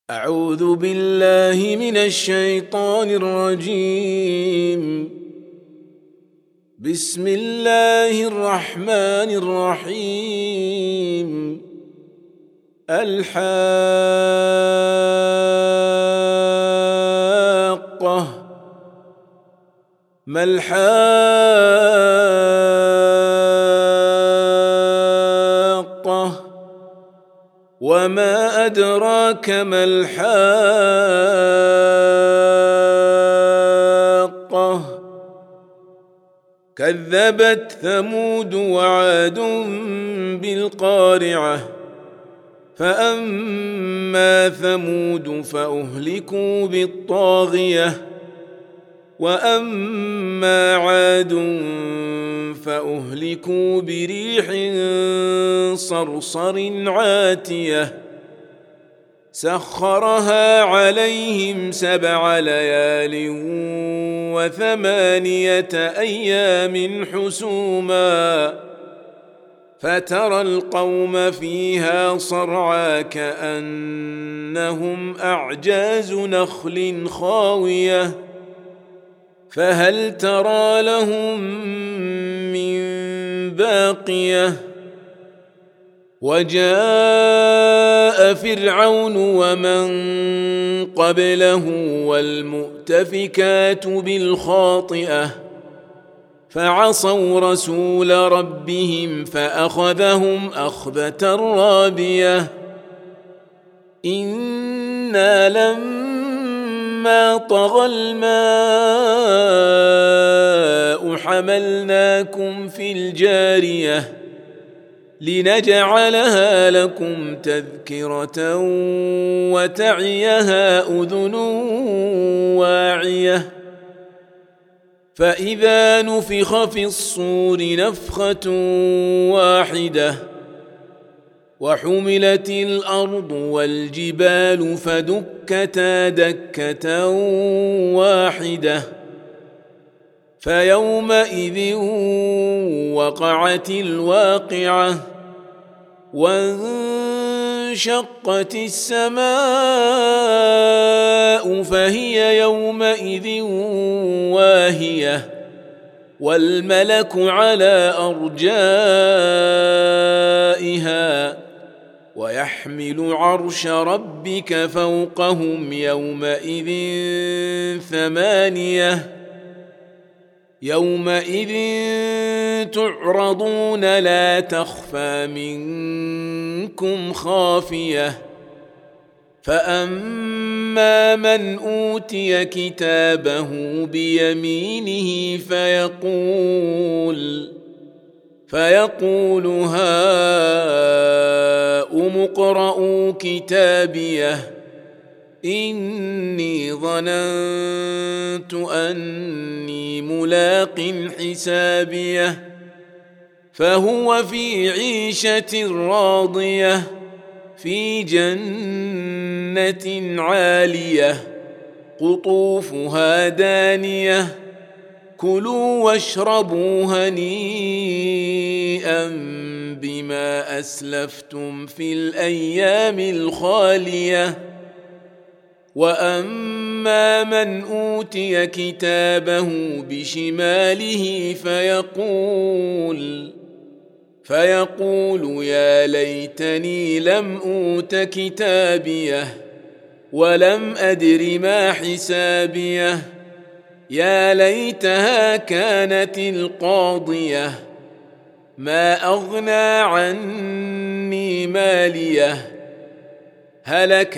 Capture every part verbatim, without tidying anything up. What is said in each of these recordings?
أعوذ بالله من الشيطان الرجيم. بسم الله الرحمن الرحيم. الحاقة. ما الحاقة وما أدراك ما الحاقة. كذبت ثمود وعاد بالقارعة. فأما ثمود فأهلكوا بالطاغية وأما عاد فأهلكوا بريح صرصر عاتية سخرها عليهم سبع ليال وثمانية أيام حسوما فترى القوم فيها صرعى كأنهم أعجاز نخل خاوية فهل ترى لهم من باقية. وجاء فرعون ومن قبله والمؤتفكات بالخاطئة فعصوا رسول ربهم فأخذهم أخذة رابية. إنا لما طغى الماء حملناكم في الجارية لنجعلها لكم تذكرة وتعيها أذن واعية. فإذا نفخ في الصور نفخة واحدة وحملت الأرض والجبال فدكتا دكة واحدة فيومئذ وقعت الواقعة وانشقت السماء فهي يومئذ واهية والملك على أرجائها ويحمل عرش ربك فوقهم يومئذ ثمانية يومئذ تعرضون لا تخفى منكم خافية. فأما من أوتي كتابه بيمينه فيقول فيقول هاؤم اقرءوا كتابيه إني ظننت أني ملاق حسابيه فهو في عيشة راضية في جنة عالية قطوفها دانية كلوا واشربوا هنيئا بما أسلفتم في الأيام الخالية. وأما من أوتي كتابه بشماله فيقول فيقول يا ليتني لم أوت كتابيه ولم أدر ما حسابيه يا ليتها كانت القاضية ما أغنى عني ماليه هلك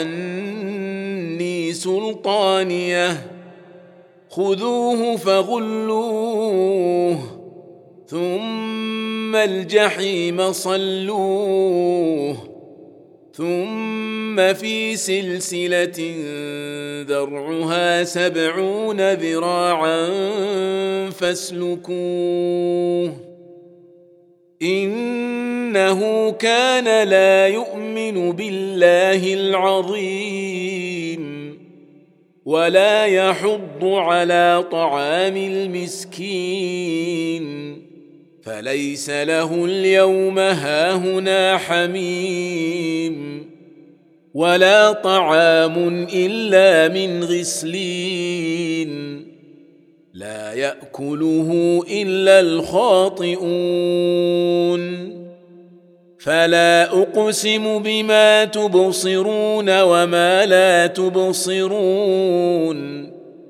عني سلطانيه خذوه فغلوه ثم الجحيم صلوه ثم في سلسلة ذرعها سبعون ذراعا فاسلكوه إنه كان لا يؤمن بالله العظيم ولا يحض على طعام المسكين فليس له اليوم هاهنا حميم ولا طعام إلا من غسلين لا يأكله إلا الخاطئون فلا أقسم بما تبصرون وما لا تبصرون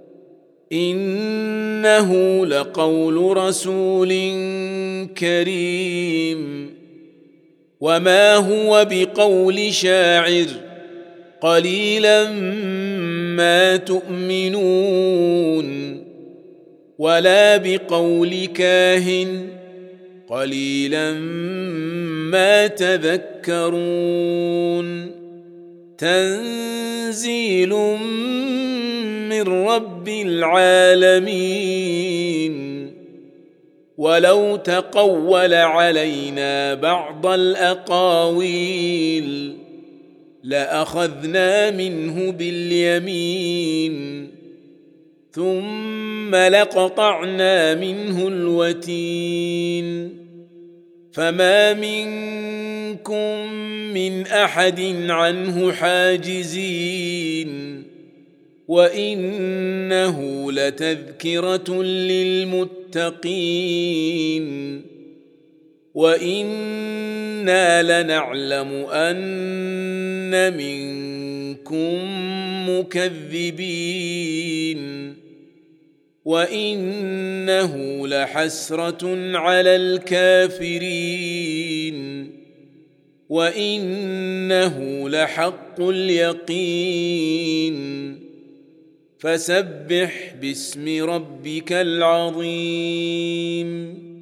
إنه لقول رسول كريم وما هو بقول شاعر قليلا ما تؤمنون ولا بقول كاهن قليلا ما تذكرون تنزيل من رب العالمين ولو تقول علينا بعض الأقاويل لأخذنا منه باليمين ثم لقطعنا منه الوتين فما منكم من أحد عنه حاجزين وإنه لتذكرة للمتقين وإنا لنعلم أن منكم مكذبين وإنه لحسرة على الكافرين وإنه لحق اليقين فسبح باسم ربك العظيم